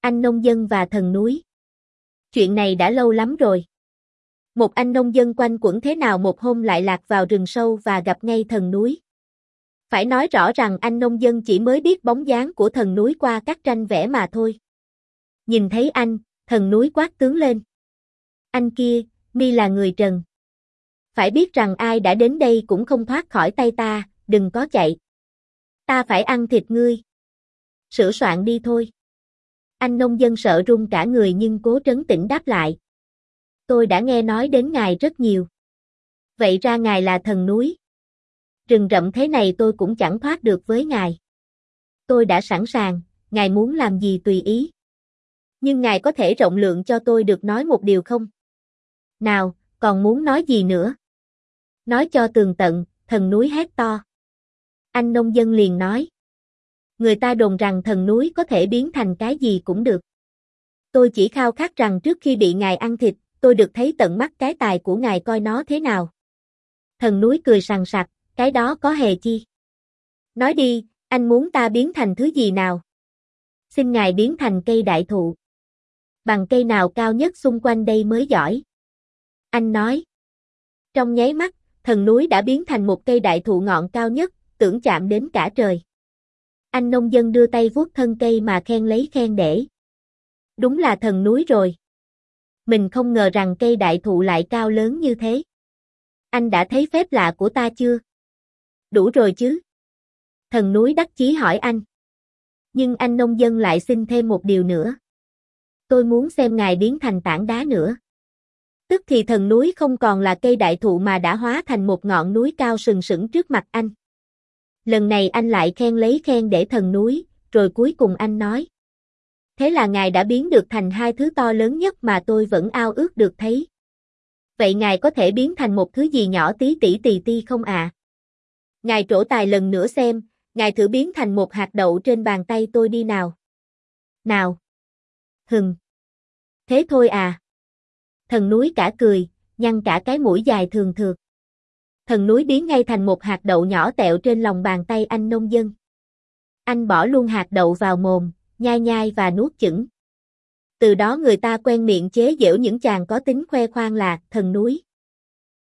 Anh nông dân và thần núi. Chuyện này đã lâu lắm rồi. Một anh nông dân quanh quẩn thế nào một hôm lại lạc vào rừng sâu và gặp ngay thần núi. Phải nói rõ rằng anh nông dân chỉ mới biết bóng dáng của thần núi qua các tranh vẽ mà thôi. Nhìn thấy anh, thần núi quát tướng lên. Anh kia, mi là người trần. Phải biết rằng ai đã đến đây cũng không thoát khỏi tay ta, đừng có chạy. Ta phải ăn thịt ngươi. Sửa soạn đi thôi. Anh nông dân sợ run cả người nhưng cố trấn tĩnh đáp lại. Tôi đã nghe nói đến ngài rất nhiều. Vậy ra ngài là thần núi. Rừng rậm thế này tôi cũng chẳng thoát được với ngài. Tôi đã sẵn sàng, ngài muốn làm gì tùy ý. Nhưng ngài có thể rộng lượng cho tôi được nói một điều không? Nào, còn muốn nói gì nữa? Nói cho tường tận, thần núi hét to. Anh nông dân liền nói. Người ta đồn rằng thần núi có thể biến thành cái gì cũng được. Tôi chỉ khao khát rằng trước khi bị ngài ăn thịt, tôi được thấy tận mắt cái tài của ngài coi nó thế nào. Thần núi cười sằng sặc, cái đó có hề chi. Nói đi, anh muốn ta biến thành thứ gì nào? Xin ngài biến thành cây đại thụ. Bằng cây nào cao nhất xung quanh đây mới giỏi. Anh nói. Trong nháy mắt, thần núi đã biến thành một cây đại thụ ngọn cao nhất, tưởng chạm đến cả trời. Anh nông dân đưa tay vuốt thân cây mà khen lấy khen để. Đúng là thần núi rồi. Mình không ngờ rằng cây đại thụ lại cao lớn như thế. Anh đã thấy phép lạ của ta chưa? Đủ rồi chứ? Thần núi đắc chí hỏi anh. Nhưng anh nông dân lại xin thêm một điều nữa. Tôi muốn xem ngài biến thành tảng đá nữa. Tức thì thần núi không còn là cây đại thụ mà đã hóa thành một ngọn núi cao sừng sững trước mặt anh. Lần này anh lại khen lấy khen để thần núi, rồi cuối cùng anh nói. Thế là ngài đã biến được thành hai thứ to lớn nhất mà tôi vẫn ao ước được thấy. Vậy ngài có thể biến thành một thứ gì nhỏ tí tỉ tì ti không ạ? Ngài trổ tài lần nữa xem, ngài thử biến thành một hạt đậu trên bàn tay tôi đi nào. Nào. Thế thôi à? Thần núi cả cười, nhăn cả cái mũi dài thường thượt. Thần núi biến ngay thành một hạt đậu nhỏ tẹo trên lòng bàn tay anh nông dân. Anh bỏ luôn hạt đậu vào mồm, nhai nhai và nuốt chửng. Từ đó người ta quen miệng chế giễu những chàng có tính khoe khoang là thần núi.